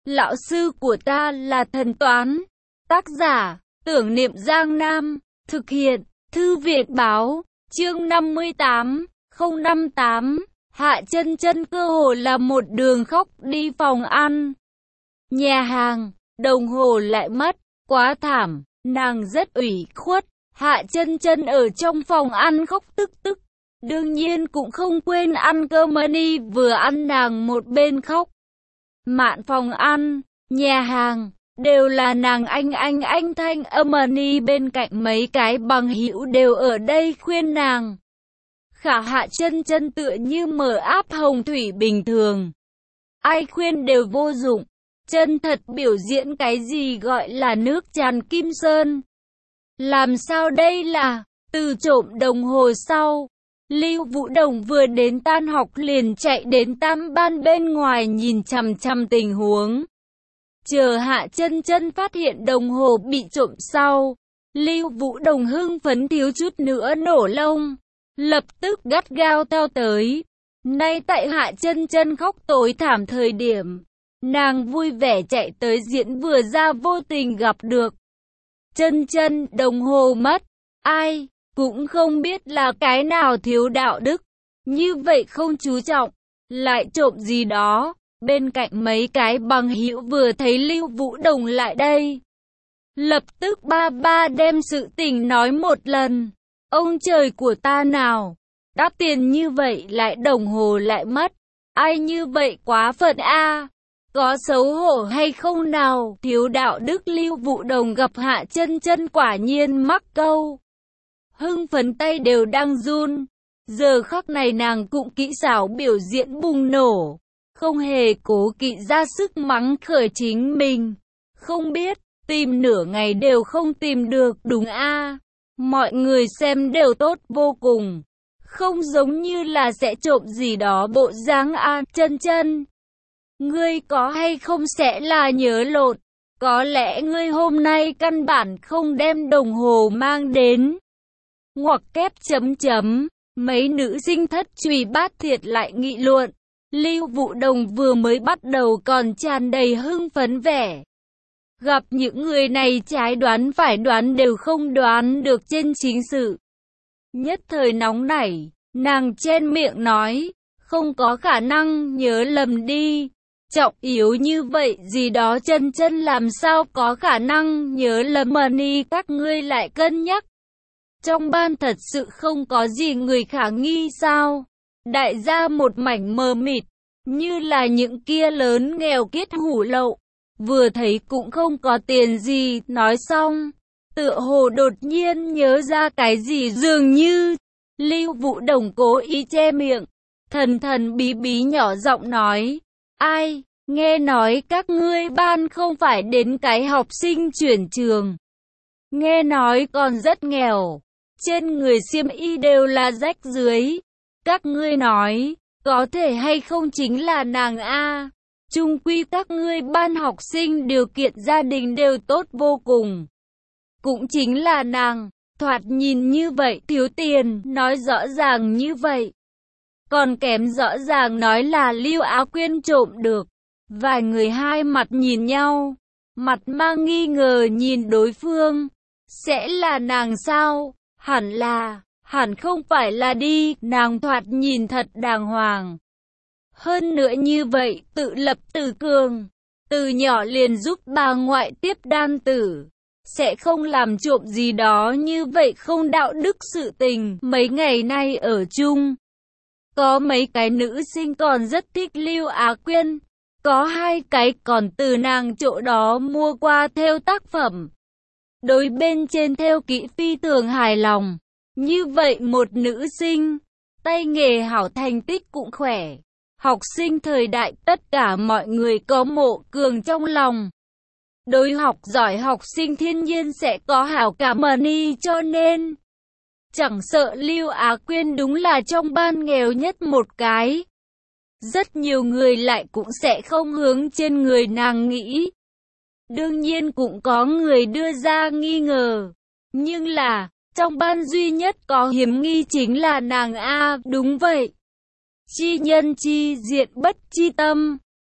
Lão sư của ta là thần toán. Tác giả, Tưởng Niệm Giang Nam. Thực hiện, Thư viện Báo. Chương 58, 058. Hạ Chân Chân cơ hồ là một đường khóc đi phòng ăn, nhà hàng, đồng hồ lại mất, quá thảm, nàng rất ủy khuất. Hạ Chân Chân ở trong phòng ăn khóc tức tức. Đương nhiên cũng không quên ăn cơm mani, vừa ăn nàng một bên khóc. Mạn phòng ăn, nhà hàng, đều là nàng anh Thanh âm mani, bên cạnh mấy cái bằng hữu đều ở đây khuyên nàng. Khả Hạ Chân Chân tựa như mở áp hồng thủy bình thường. Ai khuyên đều vô dụng. Chân thật biểu diễn cái gì gọi là nước tràn kim sơn. Làm sao đây là, từ trộm đồng hồ sau. Lưu Vũ Đồng vừa đến tan học liền chạy đến tam ban bên ngoài nhìn chằm chằm tình huống. Chờ Hạ Chân Chân phát hiện đồng hồ bị trộm sau, Lưu Vũ Đồng hưng phấn thiếu chút nữa nổ lông, lập tức gắt gao theo tới. Nay tại Hạ Chân Chân khóc tối thảm thời điểm, nàng vui vẻ chạy tới diễn vừa ra vô tình gặp được. Chân Chân, đồng hồ mất, ai cũng không biết là cái nào thiếu đạo đức, như vậy không chú trọng, lại trộm gì đó. Bên cạnh mấy cái bằng hữu vừa thấy Lưu Vũ Đồng lại đây, lập tức ba đem sự tình nói một lần. Ông trời của ta nào, đắt tiền như vậy lại đồng hồ lại mất, ai như vậy quá phận a, có xấu hổ hay không nào, thiếu đạo đức. Lưu Vũ Đồng gặp Hạ Chân Chân quả nhiên mắc câu, hưng phấn tay đều đang run. Giờ khắc này nàng cũng kỹ xảo biểu diễn bùng nổ, không hề cố kỵ ra sức mắng khởi chính mình. Không biết, tìm nửa ngày đều không tìm được, đúng a? Mọi người xem đều tốt vô cùng, không giống như là sẽ trộm gì đó bộ dáng a. Chân Chân, ngươi có hay không sẽ là nhớ lộn, có lẽ ngươi hôm nay căn bản không đem đồng hồ mang đến. Ngoặc kép chấm chấm, mấy nữ sinh thất truy bát thiệt lại nghị luận. Lưu Vũ Đồng vừa mới bắt đầu còn tràn đầy hưng phấn vẻ. Gặp những người này trái đoán phải đoán đều không đoán được trên chính sự. Nhất thời nóng nảy, nàng chen miệng nói, không có khả năng, nhớ lầm đi. Trọng yếu như vậy gì đó Chân Chân làm sao có khả năng nhớ lầm mani, các ngươi lại cân nhắc. Trong ban thật sự không có gì người khả nghi sao? Đại gia một mảnh mờ mịt, như là những kia lớn nghèo kiết hủ lậu, vừa thấy cũng không có tiền gì. Nói xong, tựa hồ đột nhiên nhớ ra cái gì dường như. Lưu Vũ Đồng cố ý che miệng, thần thần bí bí nhỏ giọng nói, ai, nghe nói các ngươi ban không phải đến cái học sinh chuyển trường, nghe nói còn rất nghèo, trên người xiêm y đều là rách dưới. Các ngươi nói, có thể hay không chính là nàng a? Chung quy các ngươi ban học sinh điều kiện gia đình đều tốt vô cùng, cũng chính là nàng. Thoạt nhìn như vậy thiếu tiền, nói rõ ràng như vậy, còn kém rõ ràng nói là Lưu Á Quyên trộm được. Vài người hai mặt nhìn nhau, mặt mang nghi ngờ nhìn đối phương. Sẽ là nàng sao? Hẳn không phải là đi, nàng thoạt nhìn thật đàng hoàng. Hơn nữa như vậy, tự lập tự cường, từ nhỏ liền giúp bà ngoại tiếp đan tử, sẽ không làm trộm gì đó như vậy không đạo đức sự tình. Mấy ngày nay ở chung, có mấy cái nữ sinh còn rất thích Lưu Á Quyên, có hai cái còn từ nàng chỗ đó mua qua thêu tác phẩm, đối bên trên thêu kỹ phi thường hài lòng. Như vậy một nữ sinh, tay nghề hảo thành tích cũng khỏe. Học sinh thời đại tất cả mọi người có mộ cường trong lòng. Đối học giỏi học sinh thiên nhiên sẽ có hảo cảm mani, cho nên chẳng sợ Lưu Á Quyên đúng là trong ban nghèo nhất một cái. Rất nhiều người lại cũng sẽ không hướng trên người nàng nghĩ. Đương nhiên cũng có người đưa ra nghi ngờ. Nhưng là, trong ban duy nhất có hiểm nghi chính là nàng a. Đúng vậy. Chi nhân chi diện bất chi tâm.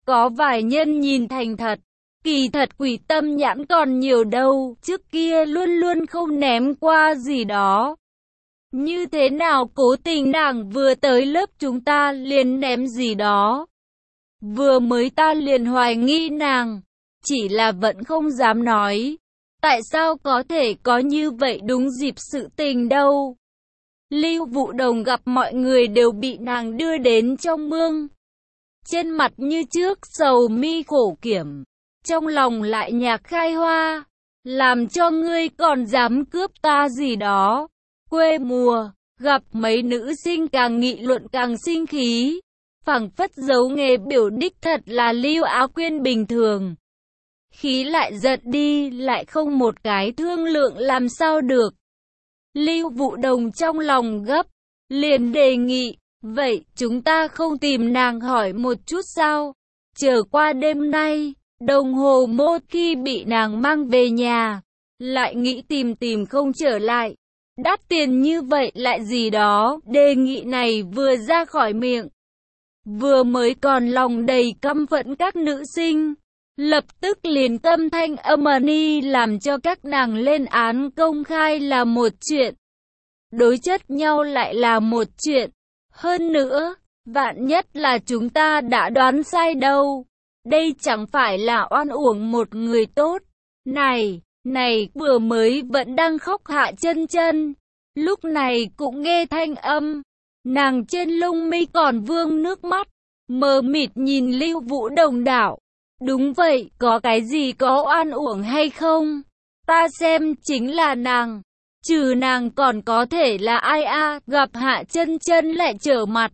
Có vài nhân nhìn thành thật, kỳ thật quỷ tâm nhãn còn nhiều đâu, trước kia luôn luôn không ném qua gì đó. Như thế nào cố tình nàng vừa tới lớp chúng ta liền ném gì đó. Vừa mới ta liền hoài nghi nàng, chỉ là vẫn không dám nói. Tại sao có thể có như vậy đúng dịp sự tình đâu. Lưu Vũ Đồng gặp mọi người đều bị nàng đưa đến trong mương. Trên mặt như trước sầu mi khổ kiểm, trong lòng lại nhạc khai hoa. Làm cho ngươi còn dám cướp ta gì đó. Quê mùa, gặp mấy nữ sinh càng nghị luận càng sinh khí. Phảng phất giấu nghề biểu đích thật là Lưu Á Quyên bình thường. Khí lại giận đi, lại không một cái thương lượng làm sao được. Lưu Vũ Đồng trong lòng gấp, liền đề nghị, vậy chúng ta không tìm nàng hỏi một chút sao? Chờ qua đêm nay, đồng hồ mô khi bị nàng mang về nhà, lại nghĩ tìm không trở lại. Đắt tiền như vậy lại gì đó, đề nghị này vừa ra khỏi miệng. Vừa mới còn lòng đầy căm phẫn các nữ sinh, lập tức liền tâm thanh âm ni làm cho các nàng lên án công khai là một chuyện. Đối chất nhau lại là một chuyện. Hơn nữa, vạn nhất là chúng ta đã đoán sai đâu. Đây chẳng phải là oan uổng một người tốt. Này, vừa mới vẫn đang khóc Hạ Chân Chân. Lúc này cũng nghe thanh âm. Nàng trên lông mi còn vương nước mắt. Mờ mịt nhìn Lưu Vũ Đồng đảo. Đúng vậy, có cái gì có oan uổng hay không? Ta xem chính là nàng. Trừ nàng còn có thể là ai a? Gặp Hạ Chân Chân lại trở mặt.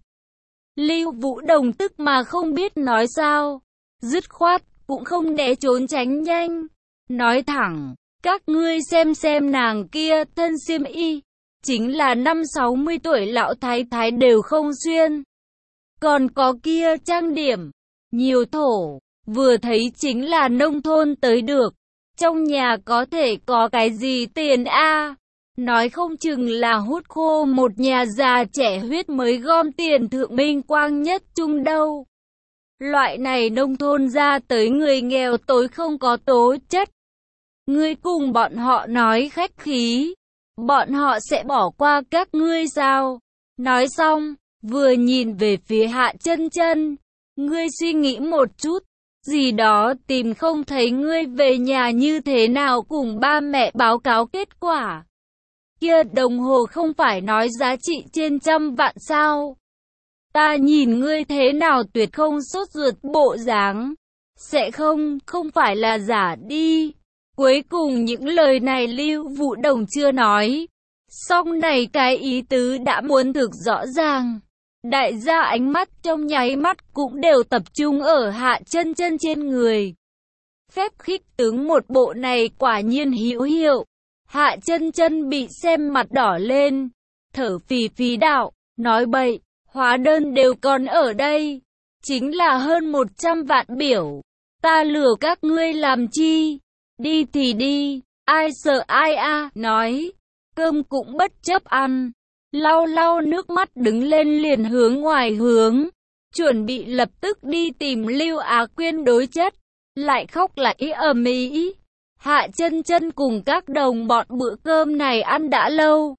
Lưu Vũ Đồng tức mà không biết nói sao. Dứt khoát, cũng không để trốn tránh nhanh. Nói thẳng, các ngươi xem nàng kia thân xiêm y. Chính là 50-60 tuổi lão thái thái đều không xuyên. Còn có kia trang điểm, nhiều thổ, vừa thấy chính là nông thôn tới được. Trong nhà có thể có cái gì tiền a? Nói không chừng là hút khô một nhà già trẻ huyết mới gom tiền thượng minh quang nhất chung đâu. Loại này nông thôn ra tới người nghèo tối không có tố chất. Ngươi cùng bọn họ nói khách khí, bọn họ sẽ bỏ qua các ngươi sao? Nói xong, vừa nhìn về phía Hạ Chân Chân, ngươi suy nghĩ một chút, gì đó tìm không thấy ngươi về nhà như thế nào cùng ba mẹ báo cáo kết quả. Kia đồng hồ không phải nói giá trị trên 100 vạn sao? Ta nhìn ngươi thế nào tuyệt không sốt ruột bộ dáng. Sẽ không phải là giả đi. Cuối cùng những lời này Lưu Vũ Đồng chưa nói. Xong này cái ý tứ đã muốn thực rõ ràng. Đại gia ánh mắt trong nháy mắt cũng đều tập trung ở Hạ Chân Chân trên người. Phép khích tướng một bộ này quả nhiên hữu hiệu. Hạ Chân Chân bị xem mặt đỏ lên, thở phì phì đạo, nói bậy, hóa đơn đều còn ở đây, chính là hơn 100 vạn biểu, ta lừa các ngươi làm chi, đi thì đi, ai sợ ai a, nói, cơm cũng bất chấp ăn, lau nước mắt đứng lên liền hướng ngoài hướng, chuẩn bị lập tức đi tìm Lưu Á Quyên đối chất, lại khóc lại ầm ĩ. Hạ Chân Chân cùng các đồng bọn bữa cơm này ăn đã lâu.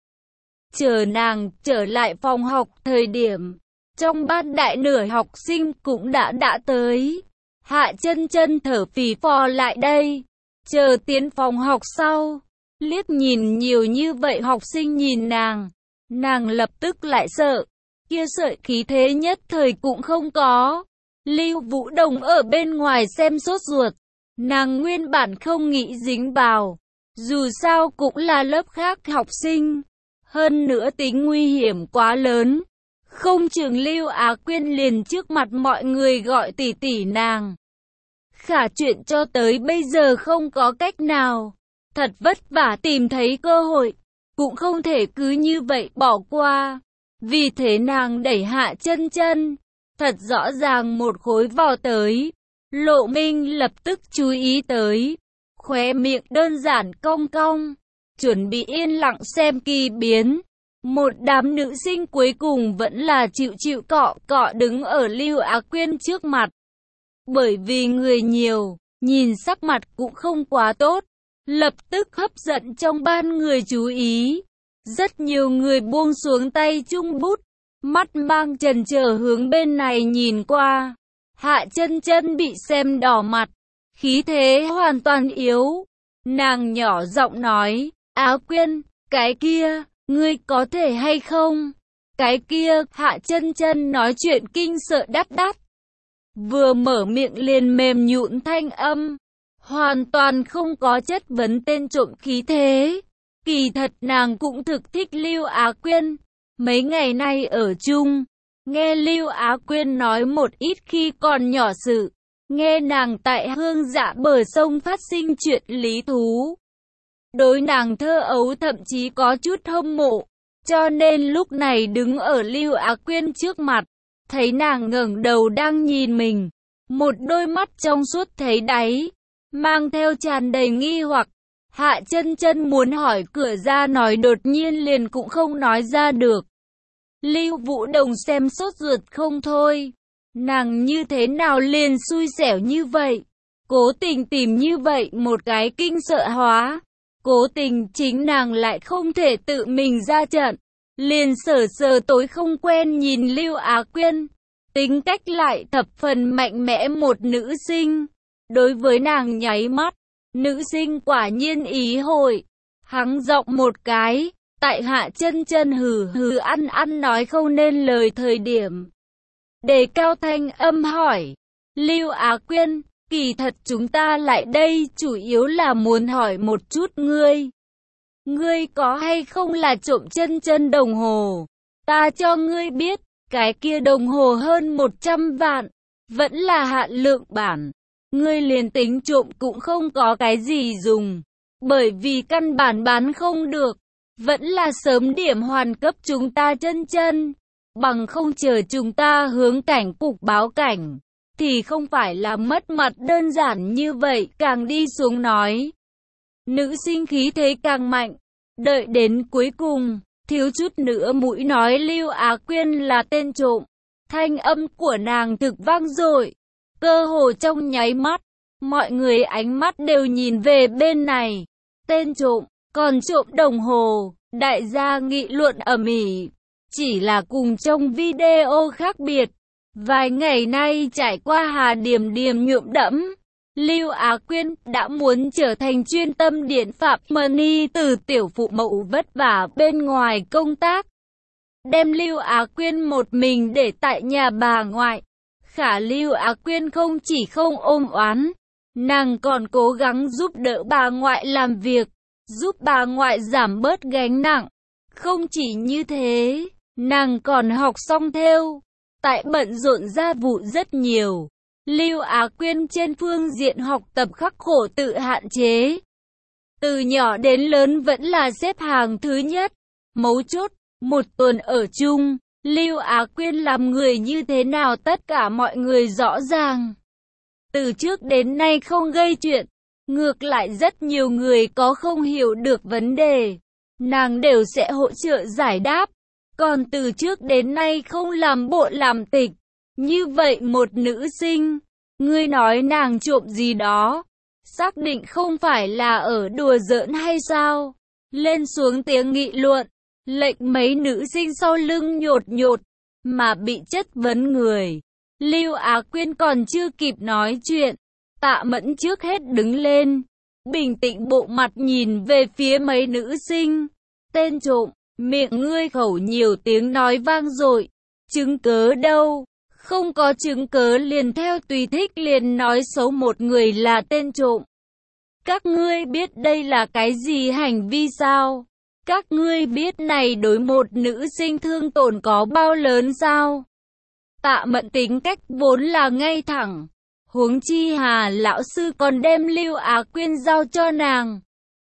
Chờ nàng trở lại phòng học thời điểm, trong ban đại nửa học sinh cũng đã tới. Hạ Chân Chân thở phì phò lại đây, chờ tiến phòng học sau, liếc nhìn nhiều như vậy học sinh nhìn nàng lập tức lại sợ, kia sợi khí thế nhất thời cũng không có. Lưu Vũ Đồng ở bên ngoài xem sốt ruột. Nàng nguyên bản không nghĩ dính vào, dù sao cũng là lớp khác học sinh, hơn nữa tính nguy hiểm quá lớn, không chừng Lưu Á Quyên liền trước mặt mọi người gọi tỷ tỷ nàng. Khả chuyện cho tới bây giờ không có cách nào, thật vất vả tìm thấy cơ hội, cũng không thể cứ như vậy bỏ qua, vì thế nàng đẩy Hạ Chân Chân, thật rõ ràng một khối vò tới. Lộ Minh lập tức chú ý tới, khóe miệng đơn giản cong cong, chuẩn bị yên lặng xem kỳ biến. Một đám nữ sinh cuối cùng vẫn là chịu cọ đứng ở Lưu Á Quyên trước mặt. Bởi vì người nhiều, nhìn sắc mặt cũng không quá tốt, lập tức hấp dẫn trong ban người chú ý. Rất nhiều người buông xuống tay chung bút, mắt mang chần chờ hướng bên này nhìn qua. Hạ Chân Chân bị xem đỏ mặt, khí thế hoàn toàn yếu. Nàng nhỏ giọng nói, Á Quyên, cái kia, ngươi có thể hay không? Cái kia, Hạ Chân Chân nói chuyện kinh sợ đắt đắt. Vừa mở miệng liền mềm nhũn thanh âm, hoàn toàn không có chất vấn tên trộm khí thế. Kỳ thật nàng cũng thực thích Lưu Á Quyên, mấy ngày nay ở chung, nghe Lưu Á Quyên nói một ít khi còn nhỏ sự, nghe nàng tại Hương Dạ bờ sông phát sinh chuyện lý thú. Đối nàng thơ ấu thậm chí có chút hâm mộ, cho nên lúc này đứng ở Lưu Á Quyên trước mặt, thấy nàng ngẩng đầu đang nhìn mình, một đôi mắt trong suốt thấy đáy, mang theo tràn đầy nghi hoặc. Hạ Chân Chân muốn hỏi cửa ra nói đột nhiên liền cũng không nói ra được. Lưu Vũ Đồng xem sốt ruột không thôi. Nàng như thế nào liền xui xẻo như vậy? Cố tình tìm như vậy một cái kinh sợ hóa. Cố tình chính nàng lại không thể tự mình ra trận. Liền sờ tối không quen nhìn Lưu Á Quyên. Tính cách lại thập phần mạnh mẽ một nữ sinh. Đối với nàng nháy mắt. Nữ sinh quả nhiên ý hội, hắng giọng một cái, tại Hạ Chân Chân hừ hừ ăn nói không nên lời thời điểm. Đề cao thanh âm hỏi, Lưu Á Quyên, kỳ thật chúng ta lại đây chủ yếu là muốn hỏi một chút ngươi. Ngươi có hay không là trộm Chân Chân đồng hồ? Ta cho ngươi biết, cái kia đồng hồ hơn 100 vạn, vẫn là hạn lượng bản. Ngươi liền tính trộm cũng không có cái gì dùng, bởi vì căn bản bán không được, vẫn là sớm điểm hoàn cấp chúng ta Chân Chân, bằng không chờ chúng ta hướng cảnh cục báo cảnh, thì không phải là mất mặt đơn giản như vậy. Càng đi xuống nói, nữ sinh khí thế càng mạnh, đợi đến cuối cùng, thiếu chút nữa mũi nói Lưu Á Quyên là tên trộm, thanh âm của nàng thực vang dội. Cơ hồ trong nháy mắt, mọi người ánh mắt đều nhìn về bên này. Tên trộm, còn trộm đồng hồ, đại gia nghị luận ầm ĩ. Chỉ là cùng trong video khác biệt. Vài ngày nay trải qua Hà Điềm Điềm nhuộm đẫm, Lưu Á Quyên đã muốn trở thành chuyên tâm điện Phạm Money từ tiểu phụ mẫu vất vả bên ngoài công tác. Đem Lưu Á Quyên một mình để tại nhà bà ngoại. Khả Lưu Á Quyên không chỉ không ôm oán, nàng còn cố gắng giúp đỡ bà ngoại làm việc, giúp bà ngoại giảm bớt gánh nặng. Không chỉ như thế, nàng còn học xong thêu, tại bận rộn gia vụ rất nhiều. Lưu Á Quyên trên phương diện học tập khắc khổ tự hạn chế. Từ nhỏ đến lớn vẫn là xếp hàng thứ nhất. Mấu chốt, một tuần ở chung, Lưu Á Quyên làm người như thế nào tất cả mọi người rõ ràng. Từ trước đến nay không gây chuyện, ngược lại rất nhiều người có không hiểu được vấn đề, nàng đều sẽ hỗ trợ giải đáp. Còn từ trước đến nay không làm bộ làm tịch. Như vậy một nữ sinh, ngươi nói nàng trộm gì đó, xác định không phải là ở đùa giỡn hay sao? Lên xuống tiếng nghị luận, lệnh mấy nữ sinh sau lưng nhột nhột, mà bị chất vấn người. Lưu Á Quyên còn chưa kịp nói chuyện, Tạ Mẫn trước hết đứng lên, bình tĩnh bộ mặt nhìn về phía mấy nữ sinh. Tên trộm, miệng ngươi khẩu nhiều tiếng nói vang dội, chứng cớ đâu? Không có chứng cớ liền theo tùy thích liền nói xấu một người là tên trộm. Các ngươi biết đây là cái gì hành vi sao? Các ngươi biết này đối một nữ sinh thương tổn có bao lớn sao? Tạ Mẫn tính cách vốn là ngay thẳng, huống chi Hà lão sư còn đem Lưu Á Quyên giao cho nàng.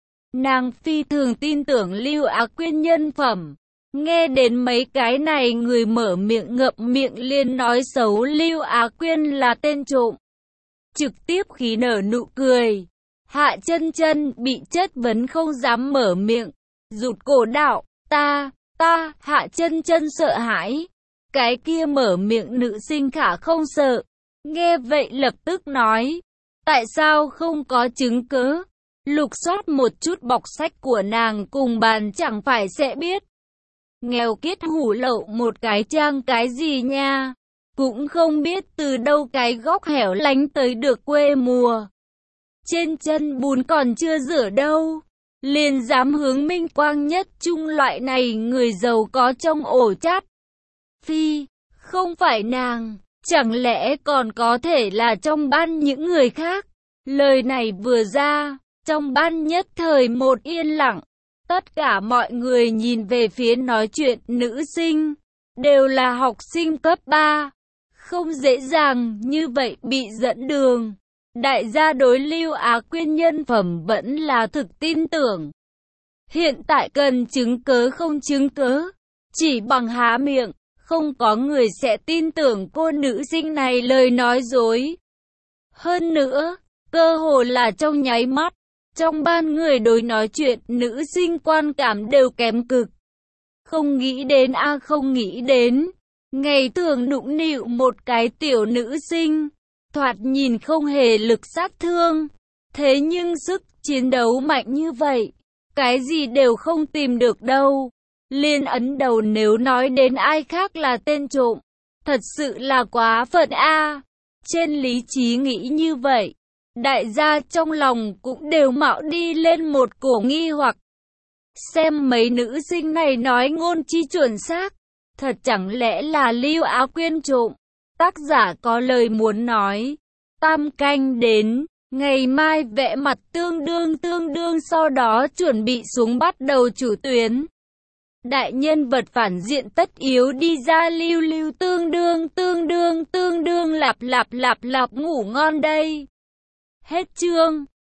Nàng phi thường tin tưởng Lưu Á Quyên nhân phẩm. Nghe đến mấy cái này người mở miệng ngậm miệng liền nói xấu Lưu Á Quyên là tên trộm, trực tiếp khí nở nụ cười. Hạ Chân Chân bị chất vấn không dám mở miệng, rụt cổ đạo, ta, Hạ Chân Chân sợ hãi. Cái kia mở miệng nữ sinh khả không sợ, Nghe vậy lập tức nói, tại sao không có chứng cứ? Lục soát một chút bọc sách của nàng cùng bàn chẳng phải sẽ biết. Nghèo kiết hủ lậu một cái trang cái gì nha. Cũng không biết từ đâu cái góc hẻo lánh tới được quê mùa. Trên chân bùn còn chưa rửa đâu. Liền dám hướng minh quang nhất trung loại này người giàu có trong ổ chát. Phi, không phải nàng, chẳng lẽ còn có thể là trong ban những người khác? Lời này vừa ra, trong ban nhất thời một yên lặng. Tất cả mọi người nhìn về phía nói chuyện nữ sinh, đều là học sinh cấp 3. Không dễ dàng như vậy bị dẫn đường. Đại gia đối Lưu Á Quyên nhân phẩm vẫn là thực tin tưởng. Hiện tại cần chứng cớ không chứng cớ, chỉ bằng há miệng, không có người sẽ tin tưởng cô nữ sinh này lời nói dối. Hơn nữa, cơ hồ là trong nháy mắt, trong ban người đối nói chuyện nữ sinh quan cảm đều kém cực. Không nghĩ đến không nghĩ đến, ngày thường nũng nịu một cái tiểu nữ sinh, thoạt nhìn không hề lực sát thương, thế nhưng sức chiến đấu mạnh như vậy, cái gì đều không tìm được đâu. Liên ấn đầu nếu nói đến ai khác là tên trộm, thật sự là quá phận a. Trên lý trí nghĩ như vậy, đại gia trong lòng cũng đều mạo đi lên một cổ nghi hoặc. Xem mấy nữ sinh này nói ngôn chi chuẩn xác, thật chẳng lẽ là Lưu Á Quyên trộm? Tác giả có lời muốn nói. Tam canh đến, ngày mai vẽ mặt tương đương sau đó chuẩn bị xuống bắt đầu chủ tuyến. Đại nhân vật phản diện tất yếu đi ra lưu tương đương lạp ngủ ngon đây. Hết chương.